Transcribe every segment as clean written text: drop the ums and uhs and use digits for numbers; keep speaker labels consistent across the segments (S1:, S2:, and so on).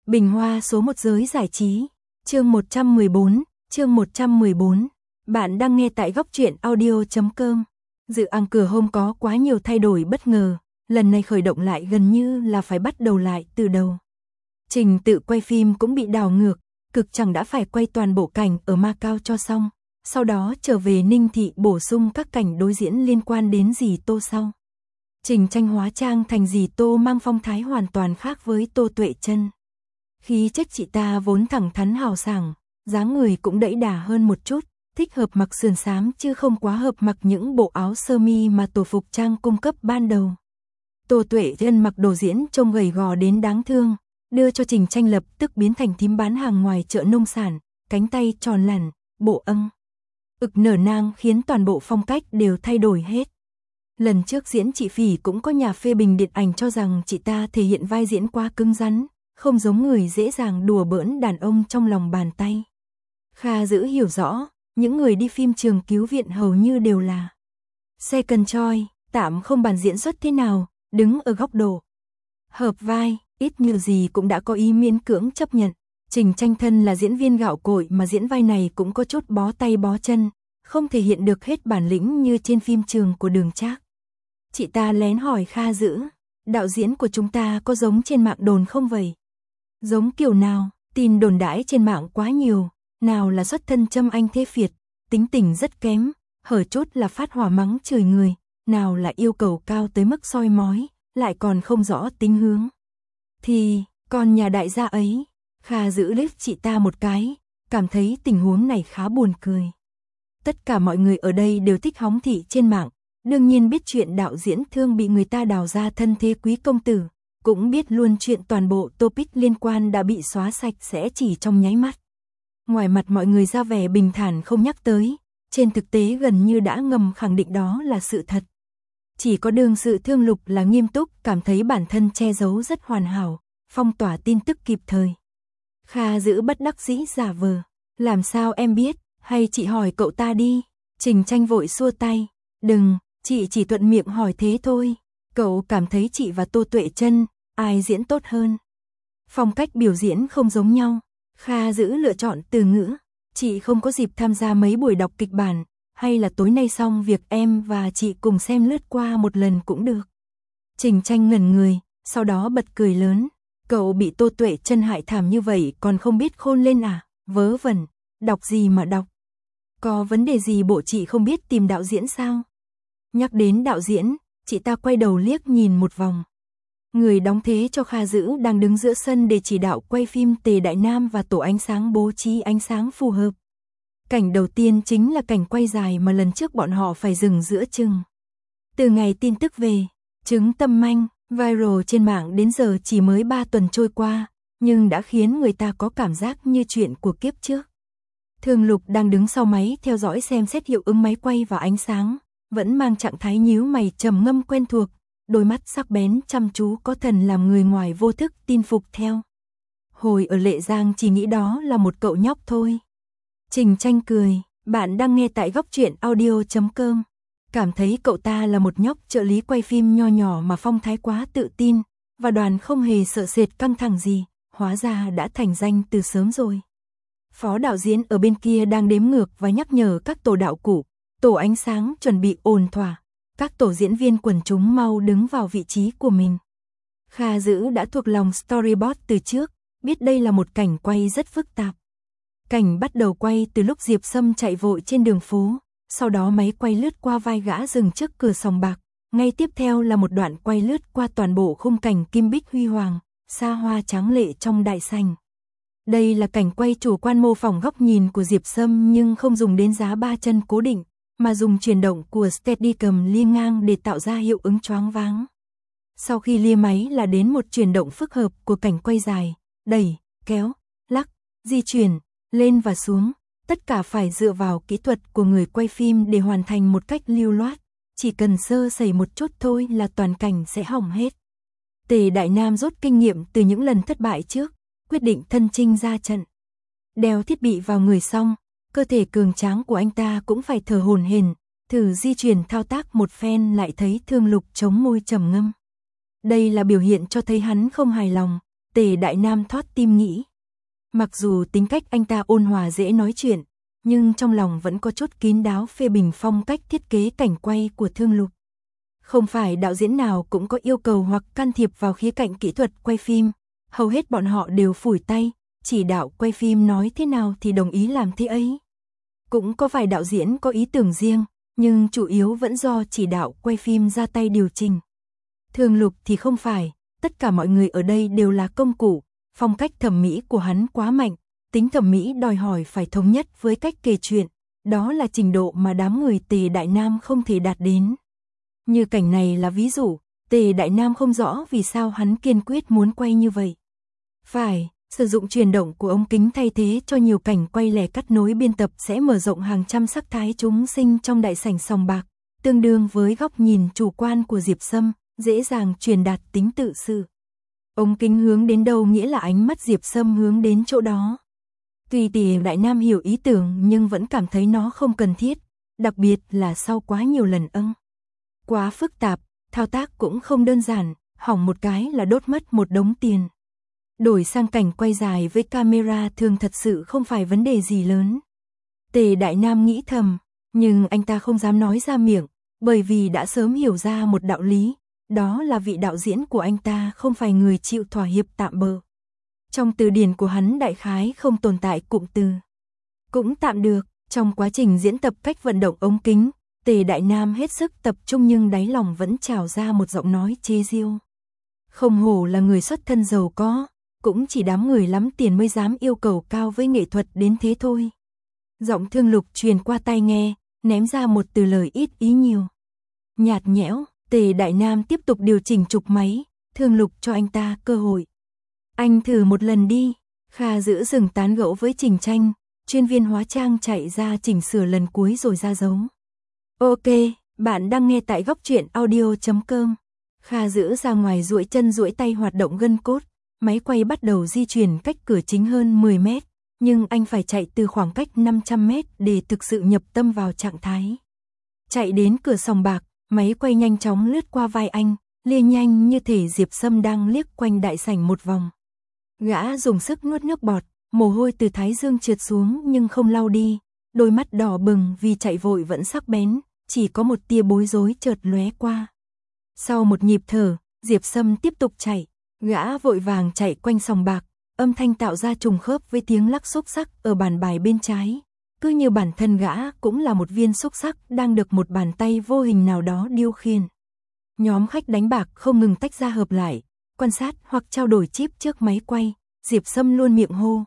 S1: Bình Hoa số 1 giới giải trí, chương 114. Bạn đang nghe tại góc truyện audio.com. Dự án cửa hôm có quá nhiều thay đổi bất ngờ, lần này khởi động lại gần như là phải bắt đầu lại từ đầu. Trình tự quay phim cũng bị đảo ngược, cực chẳng đã phải quay toàn bộ cảnh ở Macau cho xong, sau đó trở về Ninh Thị bổ sung các cảnh đối diễn liên quan đến dì Tô sau. Trình Tranh hóa trang thành dì Tô mang phong thái hoàn toàn khác với Tô Tuệ Chân. Khí chất chị ta vốn thẳng thắn hào sảng, dáng người cũng đẫy đà hơn một chút, thích hợp mặc sườn xám chứ không quá hợp mặc những bộ áo sơ mi mà tổ phục trang cung cấp ban đầu. Tô Tuệ Chân mặc đồ diễn trông gầy gò đến đáng thương, đưa cho Trình Tranh lập tức biến thành thím bán hàng ngoài chợ nông sản, cánh tay tròn lẳn, bộ ực nở nang khiến toàn bộ phong cách đều thay đổi hết. Lần trước diễn chị Phỉ cũng có nhà phê bình điện ảnh cho rằng chị ta thể hiện vai diễn quá cứng rắn, không giống người dễ dàng đùa bỡn đàn ông trong lòng bàn tay. Kha Dữ hiểu rõ, những người đi phim trường cứu viện hầu như đều là second choice, tạm không bàn diễn xuất thế nào, đứng ở góc độ hợp vai, ít nhiều gì cũng đã có ý miễn cưỡng chấp nhận. Trình Tranh thân là diễn viên gạo cội mà diễn vai này cũng có chút bó tay bó chân, không thể hiện được hết bản lĩnh như trên phim trường của Đường Trác. Chị ta lén hỏi Kha Dữ, đạo diễn của chúng ta có giống trên mạng đồn không vậy? Giống kiểu nào? Tin đồn đãi trên mạng quá nhiều, nào là xuất thân Trâm Anh Thế Phiệt, tính tình rất kém, hở chút là phát hỏa mắng chửi người, nào là yêu cầu cao tới mức soi mói, lại còn không rõ tính hướng. Thì, còn nhà đại gia ấy, Kha Dữ liếc chị ta một cái, cảm thấy tình huống này khá buồn cười. Tất cả mọi người ở đây đều thích hóng thị trên mạng, đương nhiên biết chuyện đạo diễn Thương bị người ta đào ra thân thế quý công tử, cũng biết luôn chuyện toàn bộ topic liên quan đã bị xóa sạch sẽ chỉ trong nháy mắt. Ngoài mặt mọi người ra vẻ bình thản không nhắc tới, trên thực tế gần như đã ngầm khẳng định đó là sự thật. Chỉ có đương sự Thương Lục là nghiêm túc, cảm thấy bản thân che giấu rất hoàn hảo, phong tỏa tin tức kịp thời. Kha Dữ bất đắc dĩ giả vờ, làm sao em biết, hay chị hỏi cậu ta đi. Trình Tranh vội xua tay, đừng, chị chỉ thuận miệng hỏi thế thôi. Cậu cảm thấy chị và Tô Tuệ Chân, ai diễn tốt hơn? Phong cách biểu diễn không giống nhau. Kha Dữ lựa chọn từ ngữ, chị không có dịp tham gia mấy buổi đọc kịch bản, hay là tối nay xong việc em và chị cùng xem lướt qua một lần cũng được. Trình Tranh ngẩn người, sau đó bật cười lớn, cậu bị Tô Tuệ Chân hại thảm như vậy còn không biết khôn lên à? Vớ vẩn, đọc gì mà đọc? Có vấn đề gì bộ chị không biết tìm đạo diễn sao? Nhắc đến đạo diễn, chị ta quay đầu liếc nhìn một vòng. Người đóng thế cho Kha Dữ đang đứng giữa sân để chỉ đạo quay phim Tề Đại Nam và tổ ánh sáng bố trí ánh sáng phù hợp. Cảnh đầu tiên chính là cảnh quay dài mà lần trước bọn họ phải dừng giữa chừng. Từ ngày tin tức về Trứng Tâm Manh viral trên mạng đến giờ chỉ mới 3 tuần trôi qua, nhưng đã khiến người ta có cảm giác như chuyện của kiếp trước. Thương Lục đang đứng sau máy theo dõi xem xét hiệu ứng máy quay và ánh sáng, vẫn mang trạng thái nhíu mày trầm ngâm quen thuộc, đôi mắt sắc bén chăm chú có thần làm người ngoài vô thức tin phục theo. Hồi ở Lệ Giang chỉ nghĩ đó là một cậu nhóc thôi. Trình Tranh cười, bạn đang nghe tại góc truyện audio.com. Cảm thấy cậu ta là một nhóc trợ lý quay phim nho nhỏ mà phong thái quá tự tin, và đoàn không hề sợ sệt căng thẳng gì, hóa ra đã thành danh từ sớm rồi. Phó đạo diễn ở bên kia đang đếm ngược và nhắc nhở các tổ đạo cụ, tổ ánh sáng chuẩn bị ổn thỏa, các tổ diễn viên quần chúng mau đứng vào vị trí của mình. Kha Dữ đã thuộc lòng storyboard từ trước, biết đây là một cảnh quay rất phức tạp. Cảnh bắt đầu quay từ lúc Diệp Sâm chạy vội trên đường phố, sau đó máy quay lướt qua vai gã dừng trước cửa sòng bạc, ngay tiếp theo là một đoạn quay lướt qua toàn bộ khung cảnh kim bích huy hoàng, xa hoa tráng lệ trong đại sảnh. Đây là cảnh quay chủ quan mô phỏng góc nhìn của Diệp Sâm nhưng không dùng đến giá 3 chân cố định, mà dùng chuyển động của Steadicam lia ngang để tạo ra hiệu ứng choáng váng. Sau khi lia máy là đến một chuyển động phức hợp của cảnh quay dài, đẩy, kéo, lắc, di chuyển, lên và xuống, tất cả phải dựa vào kỹ thuật của người quay phim để hoàn thành một cách lưu loát, chỉ cần sơ sẩy một chút thôi là toàn cảnh sẽ hỏng hết. Tề Đại Nam rút kinh nghiệm từ những lần thất bại trước, quyết định thân chinh ra trận. Đeo thiết bị vào người xong, cơ thể cường tráng của anh ta cũng phải thở hổn hển, thử di chuyển thao tác một phen lại thấy Thương Lục chống môi trầm ngâm. Đây là biểu hiện cho thấy hắn không hài lòng, Tề Đại Nam thót tim nghĩ. Mặc dù tính cách anh ta ôn hòa dễ nói chuyện, nhưng trong lòng vẫn có chút kín đáo phê bình phong cách thiết kế cảnh quay của Thương Lục. Không phải đạo diễn nào cũng có yêu cầu hoặc can thiệp vào khía cạnh kỹ thuật quay phim, hầu hết bọn họ đều phủi tay, chỉ đạo quay phim nói thế nào thì đồng ý làm thế ấy. Cũng có vài đạo diễn có ý tưởng riêng, nhưng chủ yếu vẫn do chỉ đạo quay phim ra tay điều chỉnh. Thương Lục thì không phải, tất cả mọi người ở đây đều là công cụ, phong cách thẩm mỹ của hắn quá mạnh, tính thẩm mỹ đòi hỏi phải thống nhất với cách kể chuyện, đó là trình độ mà đám người Tề Đại Nam không thể đạt đến. Như cảnh này là ví dụ, Tề Đại Nam không rõ vì sao hắn kiên quyết muốn quay như vậy. Phải, sử dụng chuyển động của ống kính thay thế cho nhiều cảnh quay lẻ cắt nối biên tập sẽ mở rộng hàng trăm sắc thái chúng sinh trong đại sảnh sòng bạc, tương đương với góc nhìn chủ quan của Diệp Sâm, dễ dàng truyền đạt tính tự sự. Ống kính hướng đến đâu nghĩa là ánh mắt Diệp Sâm hướng đến chỗ đó. Tuy Tề Đại Nam hiểu ý tưởng nhưng vẫn cảm thấy nó không cần thiết, đặc biệt là sau quá nhiều lần quá phức tạp, thao tác cũng không đơn giản, hỏng một cái là đốt mất một đống tiền. Đổi sang cảnh quay dài với camera thường thật sự không phải vấn đề gì lớn. Tề Đại Nam nghĩ thầm, nhưng anh ta không dám nói ra miệng, bởi vì đã sớm hiểu ra một đạo lý, đó là vị đạo diễn của anh ta không phải người chịu thỏa hiệp tạm bợ. Trong từ điển của hắn đại khái không tồn tại cụm từ cũng tạm được. Trong quá trình diễn tập cách vận động ống kính, Tề Đại Nam hết sức tập trung nhưng đáy lòng vẫn trào ra một giọng nói chế giễu. Không hổ là người xuất thân giàu có, cũng chỉ đám người lắm tiền mới dám yêu cầu cao với nghệ thuật đến thế thôi. Giọng Thương Lục truyền qua tai nghe, ném ra một từ lời ít ý nhiều. Nhạt nhẽo, Tề Đại Nam tiếp tục điều chỉnh trục máy, Thương Lục cho anh ta cơ hội. Anh thử một lần đi. Kha giữ dừng tán gẫu với Trình Tranh, chuyên viên hóa trang chạy ra chỉnh sửa lần cuối rồi ra dấu. Ok, bạn đang nghe tại góc truyện audio.com. Kha giữ ra ngoài duỗi chân duỗi tay hoạt động gân cốt, máy quay bắt đầu di chuyển cách cửa chính hơn 10 mét, nhưng anh phải chạy từ khoảng cách 500 mét để thực sự nhập tâm vào trạng thái. Chạy đến cửa sòng bạc, máy quay nhanh chóng lướt qua vai anh, lia nhanh như thể Diệp Sâm đang liếc quanh đại sảnh một vòng. Gã dùng sức nuốt nước bọt, mồ hôi từ thái dương trượt xuống nhưng không lau đi, đôi mắt đỏ bừng vì chạy vội vẫn sắc bén, chỉ có một tia bối rối chợt lóe qua. Sau một nhịp thở, Diệp Sâm tiếp tục chạy, gã vội vàng chạy quanh sòng bạc, âm thanh tạo ra trùng khớp với tiếng lắc xúc xắc ở bàn bài bên trái, cứ như bản thân gã cũng là một viên xúc xắc đang được một bàn tay vô hình nào đó điều khiển. Nhóm khách đánh bạc không ngừng tách ra hợp lại, quan sát hoặc trao đổi chip trước máy quay, Diệp Sâm luôn miệng hô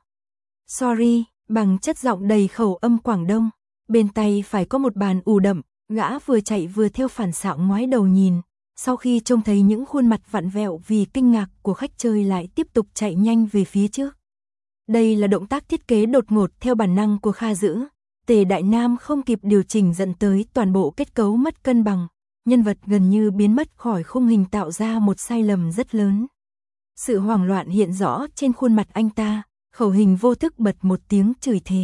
S1: sorry, bằng chất giọng đầy khẩu âm Quảng Đông. Bên tay phải có một bàn ù đậm, gã vừa chạy vừa theo phản xạ ngoái đầu nhìn, sau khi trông thấy những khuôn mặt vặn vẹo vì kinh ngạc của khách chơi lại tiếp tục chạy nhanh về phía trước. Đây là động tác thiết kế đột ngột theo bản năng của Kha Dữ, Tề Đại Nam không kịp điều chỉnh dẫn tới toàn bộ kết cấu mất cân bằng, nhân vật gần như biến mất khỏi khung hình tạo ra một sai lầm rất lớn. Sự hoảng loạn hiện rõ trên khuôn mặt anh ta, khẩu hình vô thức bật một tiếng chửi thề.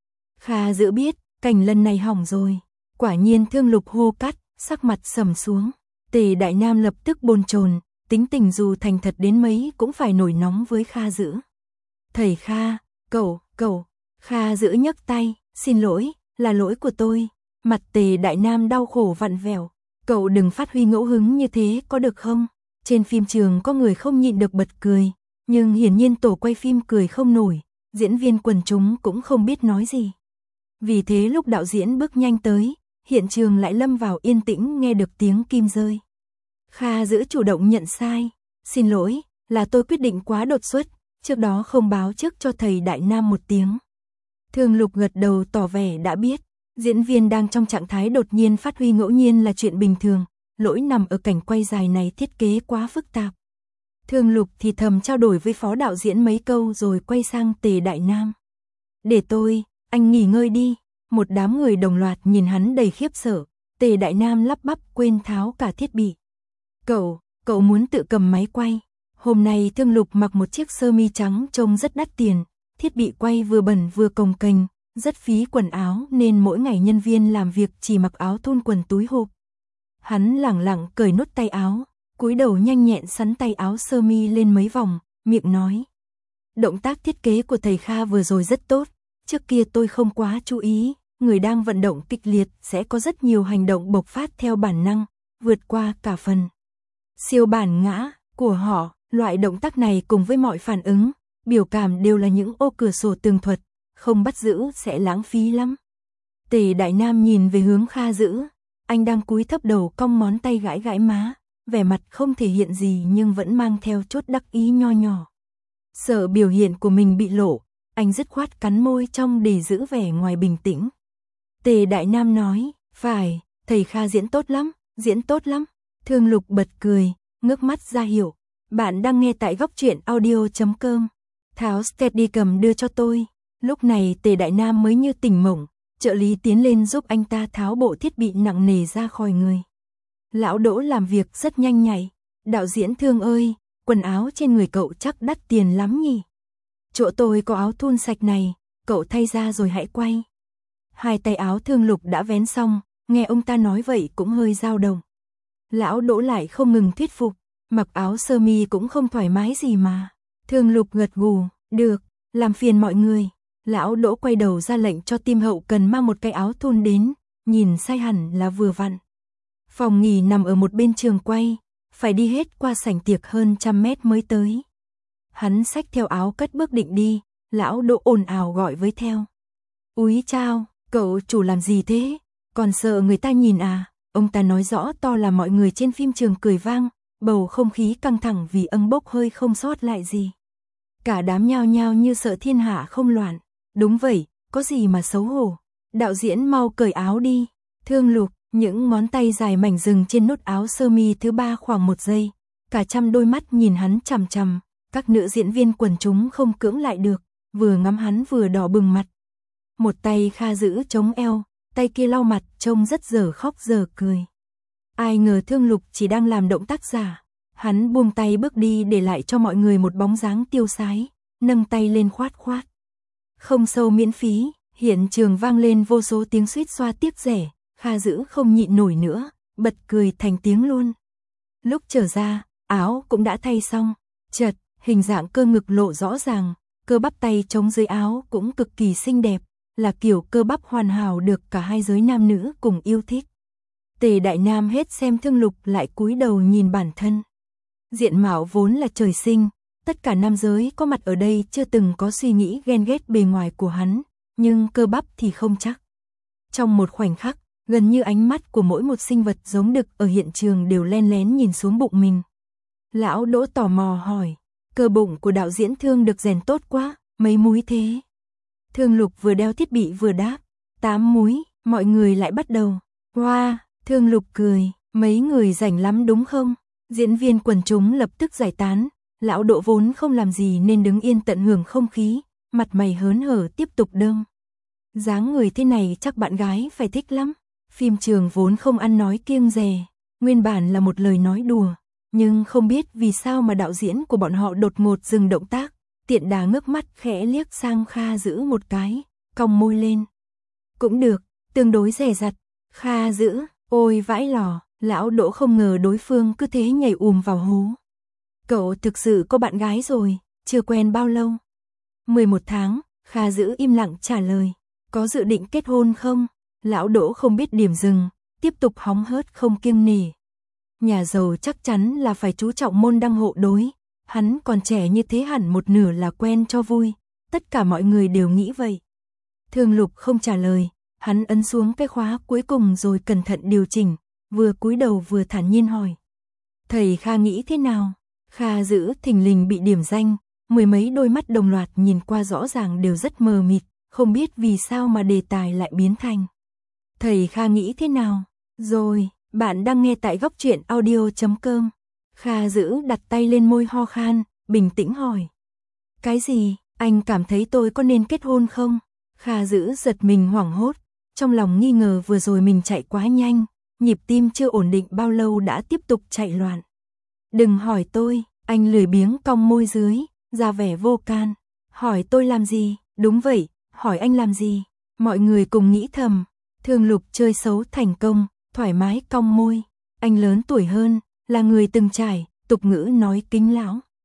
S1: Kha Dữ biết, cảnh lần này hỏng rồi, quả nhiên Thương Lục hô cắt, sắc mặt sầm xuống. Tề Đại Nam lập tức bồn chồn, tính tình dù thành thật đến mấy cũng phải nổi nóng với Kha Dữ. Thầy Kha, cậu, Kha Dữ nhấc tay, xin lỗi, là lỗi của tôi. Mặt Tề Đại Nam đau khổ vặn vẹo, cậu đừng phát huy ngẫu hứng như thế có được không? Trên phim trường có người không nhịn được bật cười, nhưng hiển nhiên tổ quay phim cười không nổi, diễn viên quần chúng cũng không biết nói gì. Vì thế lúc đạo diễn bước nhanh tới, hiện trường lại lâm vào yên tĩnh nghe được tiếng kim rơi. Kha Dữ chủ động nhận sai, xin lỗi, là tôi quyết định quá đột xuất, trước đó không báo trước cho thầy Đại Nam một tiếng. Thương Lục gật đầu tỏ vẻ đã biết, diễn viên đang trong trạng thái đột nhiên phát huy ngẫu nhiên là chuyện bình thường, lỗi nằm ở cảnh quay dài này thiết kế quá phức tạp. Thương Lục thì thầm trao đổi với phó đạo diễn mấy câu rồi quay sang Tề Đại Nam. Để tôi, anh nghỉ ngơi đi. Một đám người đồng loạt nhìn hắn đầy khiếp sợ, Tề Đại Nam lắp bắp quên tháo cả thiết bị. Cậu muốn tự cầm máy quay. Hôm nay Thương Lục mặc một chiếc sơ mi trắng trông rất đắt tiền, thiết bị quay vừa bẩn vừa cồng kềnh, rất phí quần áo nên mỗi ngày nhân viên làm việc chỉ mặc áo thun quần túi hộp. Hắn lẳng lặng cởi nút tay áo, cúi đầu nhanh nhẹn sắn tay áo sơ mi lên mấy vòng, miệng nói. Động tác thiết kế của thầy Kha vừa rồi rất tốt, trước kia tôi không quá chú ý, người đang vận động kịch liệt sẽ có rất nhiều hành động bộc phát theo bản năng, vượt qua cả phần siêu bản ngã của họ. Loại động tác này cùng với mọi phản ứng, biểu cảm đều là những ô cửa sổ tường thuật, không bắt giữ sẽ lãng phí lắm. Tề Đại Nam nhìn về hướng Kha Dữ, anh đang cúi thấp đầu cong ngón tay gãi gãi má, vẻ mặt không thể hiện gì nhưng vẫn mang theo chút đắc ý nho nhỏ. Sợ biểu hiện của mình bị lộ, anh dứt khoát cắn môi trong để giữ vẻ ngoài bình tĩnh. Tề Đại Nam nói, phải, thầy Kha diễn tốt lắm, diễn tốt lắm. Thương Lục bật cười, ngước mắt ra hiệu. Bạn đang nghe tại góc truyện audio.com. Tháo Steadicam đưa cho tôi. Lúc này Tề Đại Nam mới như tỉnh mộng, trợ lý tiến lên giúp anh ta tháo bộ thiết bị nặng nề ra khỏi người. Lão Đỗ làm việc rất nhanh nhạy. Đạo diễn Thương ơi, quần áo trên người cậu chắc đắt tiền lắm nhỉ? Chỗ tôi có áo thun sạch này, cậu thay ra rồi hãy quay. Hai tay áo Thương Lục đã vén xong, nghe ông ta nói vậy cũng hơi dao động. Lão Đỗ lại không ngừng thuyết phục, mặc áo sơ mi cũng không thoải mái gì mà. Thương Lục gật gù, được, làm phiền mọi người. Lão Đỗ quay đầu ra lệnh cho team hậu cần mang một cái áo thun đến, nhìn sai hẳn là vừa vặn. Phòng nghỉ nằm ở một bên trường quay, phải đi hết qua sảnh tiệc hơn 100 mét mới tới. Hắn xách theo áo cất bước định đi, Lão Đỗ ồn ào gọi với theo. Úi chao, cậu chủ làm gì thế? Còn sợ người ta nhìn à? Ông ta nói rõ to là mọi người trên phim trường cười vang, bầu không khí căng thẳng vì âng bốc hơi không sót lại gì. Cả đám nhao nhao như sợ thiên hạ không loạn. Đúng vậy, có gì mà xấu hổ. Đạo diễn mau cởi áo đi. Thương Lục, những ngón tay dài mảnh dừng trên nút áo sơ mi thứ ba khoảng 1 giây. Cả trăm đôi mắt nhìn hắn chằm chằm. Các nữ diễn viên quần chúng không cưỡng lại được, vừa ngắm hắn vừa đỏ bừng mặt. Một tay Kha giữ chống eo, tay kia lau mặt trông rất dở khóc dở cười. Ai ngờ Thương Lục chỉ đang làm động tác giả. Hắn buông tay bước đi để lại cho mọi người một bóng dáng tiêu sái, nâng tay lên khoát khoát. Không sâu miễn phí, hiện trường vang lên vô số tiếng suýt xoa tiếc rẻ, Kha giữ không nhịn nổi nữa, bật cười thành tiếng luôn. Lúc trở ra, áo cũng đã thay xong, chật, hình dạng cơ ngực lộ rõ ràng, cơ bắp tay chống dưới áo cũng cực kỳ xinh đẹp, là kiểu cơ bắp hoàn hảo được cả hai giới nam nữ cùng yêu thích. Tề Đại Nam hết xem Thương Lục lại cúi đầu nhìn bản thân. Diện mạo vốn là trời sinh, tất cả nam giới có mặt ở đây chưa từng có suy nghĩ ghen ghét bề ngoài của hắn, nhưng cơ bắp thì không chắc. Trong một khoảnh khắc, gần như ánh mắt của mỗi một sinh vật giống đực ở hiện trường đều len lén nhìn xuống bụng mình. Lão Đỗ tò mò hỏi, cơ bụng của đạo diễn Thương được rèn tốt quá, mấy múi thế? Thương Lục vừa đeo thiết bị vừa đáp, 8 múi, mọi người lại bắt đầu. Wow, Thương Lục cười, mấy người rảnh lắm đúng không? Diễn viên quần chúng lập tức giải tán, Lão Đỗ vốn không làm gì nên đứng yên tận hưởng không khí, mặt mày hớn hở tiếp tục đơm. Dáng người thế này chắc bạn gái phải thích lắm. Phim trường vốn không ăn nói kiêng dè, nguyên bản là một lời nói đùa, nhưng không biết vì sao mà đạo diễn của bọn họ đột ngột dừng động tác, tiện đà ngước mắt khẽ liếc sang Kha giữ một cái, cong môi lên. Cũng được, tương đối dè dặt. Kha giữ, ôi vãi lò, Lão Đỗ không ngờ đối phương cứ thế nhảy vào hố. Cậu thực sự có bạn gái rồi, chưa quen bao lâu? 11 tháng, Kha giữ im lặng trả lời. Có dự định kết hôn không? Lão Đỗ không biết điểm dừng, tiếp tục hóng hớt không kiêng nể. Nhà giàu chắc chắn là phải chú trọng môn đăng hộ đối. Hắn còn trẻ như thế hẳn một nửa là quen cho vui. Tất cả mọi người đều nghĩ vậy. Thương Lục không trả lời, hắn ấn xuống cái khóa cuối cùng rồi cẩn thận điều chỉnh, vừa cúi đầu vừa thản nhiên hỏi. Thầy Kha nghĩ thế nào? Kha giữ thình lình bị điểm danh, mười mấy đôi mắt đồng loạt nhìn qua rõ ràng đều rất mờ mịt, không biết vì sao mà đề tài lại biến thành. Thầy Kha nghĩ thế nào? Rồi, bạn đang nghe tại góc truyện audio.com. Kha giữ đặt tay lên môi ho khan, bình tĩnh hỏi. Cái gì? Anh cảm thấy tôi có nên kết hôn không? Kha giữ giật mình hoảng hốt, trong lòng nghi ngờ vừa rồi mình chạy quá nhanh, nhịp tim chưa ổn định bao lâu đã tiếp tục chạy loạn. Đừng hỏi tôi, anh lười biếng cong môi dưới, ra vẻ vô can. Hỏi tôi làm gì? Đúng vậy, hỏi anh làm gì? Mọi người cùng nghĩ thầm. Thương Lục chơi xấu thành công, thoải mái cong môi. Anh lớn tuổi hơn, là người từng trải, tục ngữ nói kính lão.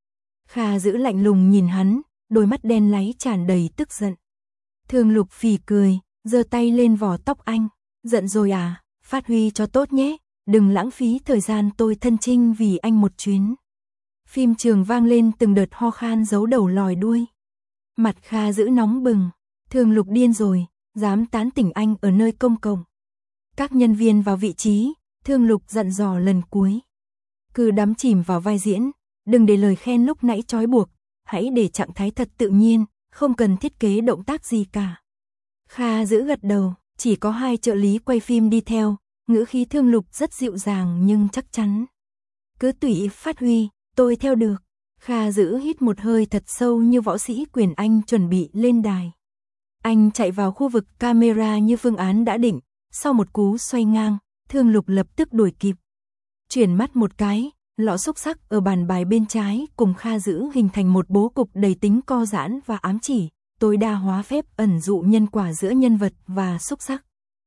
S1: Kha Dữ lạnh lùng nhìn hắn, đôi mắt đen láy tràn đầy tức giận. Thương Lục phì cười, giơ tay lên vò tóc anh. Giận rồi à, phát huy cho tốt nhé, đừng lãng phí thời gian tôi thân chinh vì anh một chuyến. Phim trường vang lên từng đợt ho khan giấu đầu lòi đuôi. Mặt Kha Dữ nóng bừng, Thương Lục điên rồi, dám tán tỉnh anh ở nơi công cộng. Các nhân viên vào vị trí, Thương Lục dặn dò lần cuối. Cứ đắm chìm vào vai diễn, đừng để lời khen lúc nãy trói buộc, hãy để trạng thái thật tự nhiên, không cần thiết kế động tác gì cả. Kha Dữ gật đầu, chỉ có 2 trợ lý quay phim đi theo, ngữ khí Thương Lục rất dịu dàng nhưng chắc chắn. Cứ tùy ý phát huy, tôi theo được. Kha Dữ hít một hơi thật sâu như võ sĩ quyền Anh chuẩn bị lên đài. Anh chạy vào khu vực camera như phương án đã định, sau một cú xoay ngang, Thương Lục lập tức đuổi kịp. Chuyển mắt một cái, lọ xúc xắc ở bàn bài bên trái cùng Kha Dữ hình thành một bố cục đầy tính co giãn và ám chỉ, tối đa hóa phép ẩn dụ nhân quả giữa nhân vật và xúc xắc.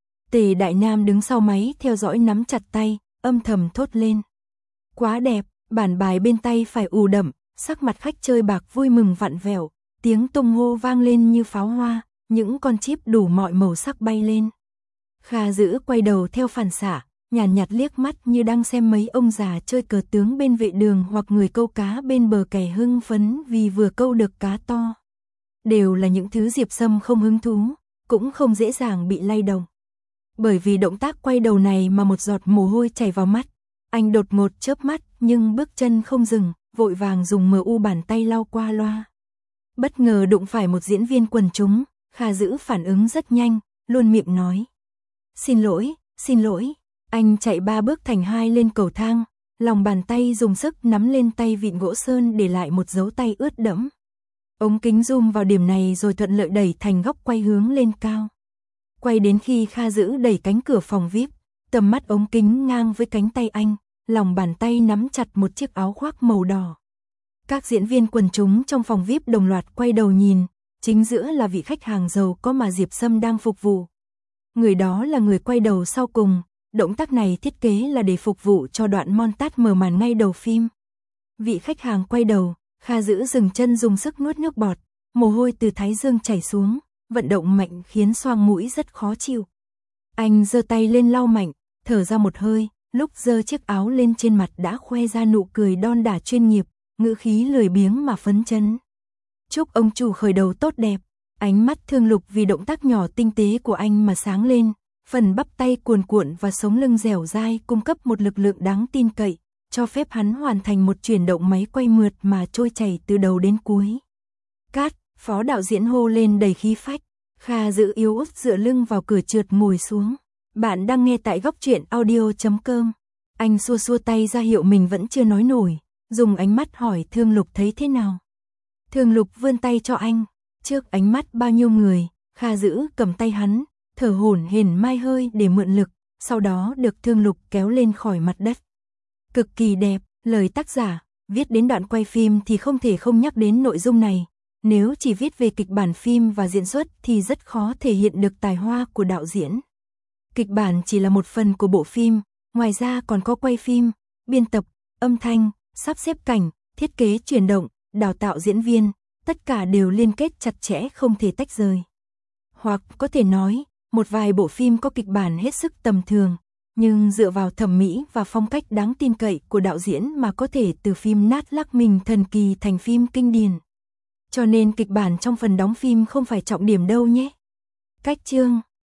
S1: Tề Đại Nam đứng sau máy theo dõi nắm chặt tay, âm thầm thốt lên. Quá đẹp, bản bài bên tay phải ù đậm, sắc mặt khách chơi bạc vui mừng vặn vẹo, tiếng tung hô vang lên như pháo hoa, những con chip đủ mọi màu sắc bay lên. Kha Dữ quay đầu theo phản xạ, nhàn nhạt liếc mắt như đang xem mấy ông già chơi cờ tướng bên vệ đường hoặc người câu cá bên bờ kè hưng phấn vì vừa câu được cá to. Đều là những thứ Diệp Sâm không hứng thú, cũng không dễ dàng bị lay động. Bởi vì động tác quay đầu này mà một giọt mồ hôi chảy vào mắt, anh đột ngột chớp mắt nhưng bước chân không dừng, vội vàng dùng MU bàn tay lau qua loa. Bất ngờ đụng phải một diễn viên quần chúng, Kha Dữ phản ứng rất nhanh, luôn miệng nói. Xin lỗi, xin lỗi. Anh chạy 3 bước thành 2 lên cầu thang, lòng bàn tay dùng sức nắm lên tay vịn gỗ sơn để lại một dấu tay ướt đẫm. Ống kính zoom vào điểm này rồi thuận lợi đẩy thành góc quay hướng lên cao. Quay đến khi Kha Dữ đẩy cánh cửa phòng VIP, tầm mắt ống kính ngang với cánh tay anh, lòng bàn tay nắm chặt một chiếc áo khoác màu đỏ. Các diễn viên quần chúng trong phòng VIP đồng loạt quay đầu nhìn, chính giữa là vị khách hàng giàu có mà Diệp Sâm đang phục vụ. Người đó là người quay đầu sau cùng, động tác này thiết kế là để phục vụ cho đoạn montage mở màn ngay đầu phim. Vị khách hàng quay đầu, Kha Dữ dừng chân dùng sức nuốt nước bọt, mồ hôi từ thái dương chảy xuống, vận động mạnh khiến xoang mũi rất khó chịu. Anh giơ tay lên lau mạnh, thở ra một hơi, lúc giơ chiếc áo lên trên mặt đã khoe ra nụ cười đon đả chuyên nghiệp, ngữ khí lười biếng mà phấn chấn. Chúc ông chủ khởi đầu tốt đẹp. Ánh mắt Thương Lục vì động tác nhỏ tinh tế của anh mà sáng lên, phần bắp tay cuồn cuộn và sống lưng dẻo dai cung cấp một lực lượng đáng tin cậy, cho phép hắn hoàn thành một chuyển động máy quay mượt mà trôi chảy từ đầu đến cuối. Cát, phó đạo diễn hô lên đầy khí phách. Kha Dữ yếu ớt dựa lưng vào cửa trượt ngồi xuống. Bạn đang nghe tại góc truyện audio.com. Anh xua xua tay ra hiệu mình vẫn chưa nói nổi, dùng ánh mắt hỏi Thương Lục thấy thế nào. Thương Lục vươn tay cho anh. Trước ánh mắt bao nhiêu người, Kha Dữ cầm tay hắn, thở hổn hển mai hơi để mượn lực, sau đó được Thương Lục kéo lên khỏi mặt đất. Cực kỳ đẹp, lời tác giả, viết đến đoạn quay phim thì không thể không nhắc đến nội dung này. Nếu chỉ viết về kịch bản phim và diễn xuất thì rất khó thể hiện được tài hoa của đạo diễn. Kịch bản chỉ là một phần của bộ phim, ngoài ra còn có quay phim, biên tập, âm thanh, sắp xếp cảnh, thiết kế chuyển động, đào tạo diễn viên, tất cả đều liên kết chặt chẽ không thể tách rời. Hoặc có thể nói, một vài bộ phim có kịch bản hết sức tầm thường, nhưng dựa vào thẩm mỹ và phong cách đáng tin cậy của đạo diễn mà có thể từ phim nát lắc mình thần kỳ thành phim kinh điển. Cho nên kịch bản trong phần đóng phim không phải trọng điểm đâu nhé. Cách chương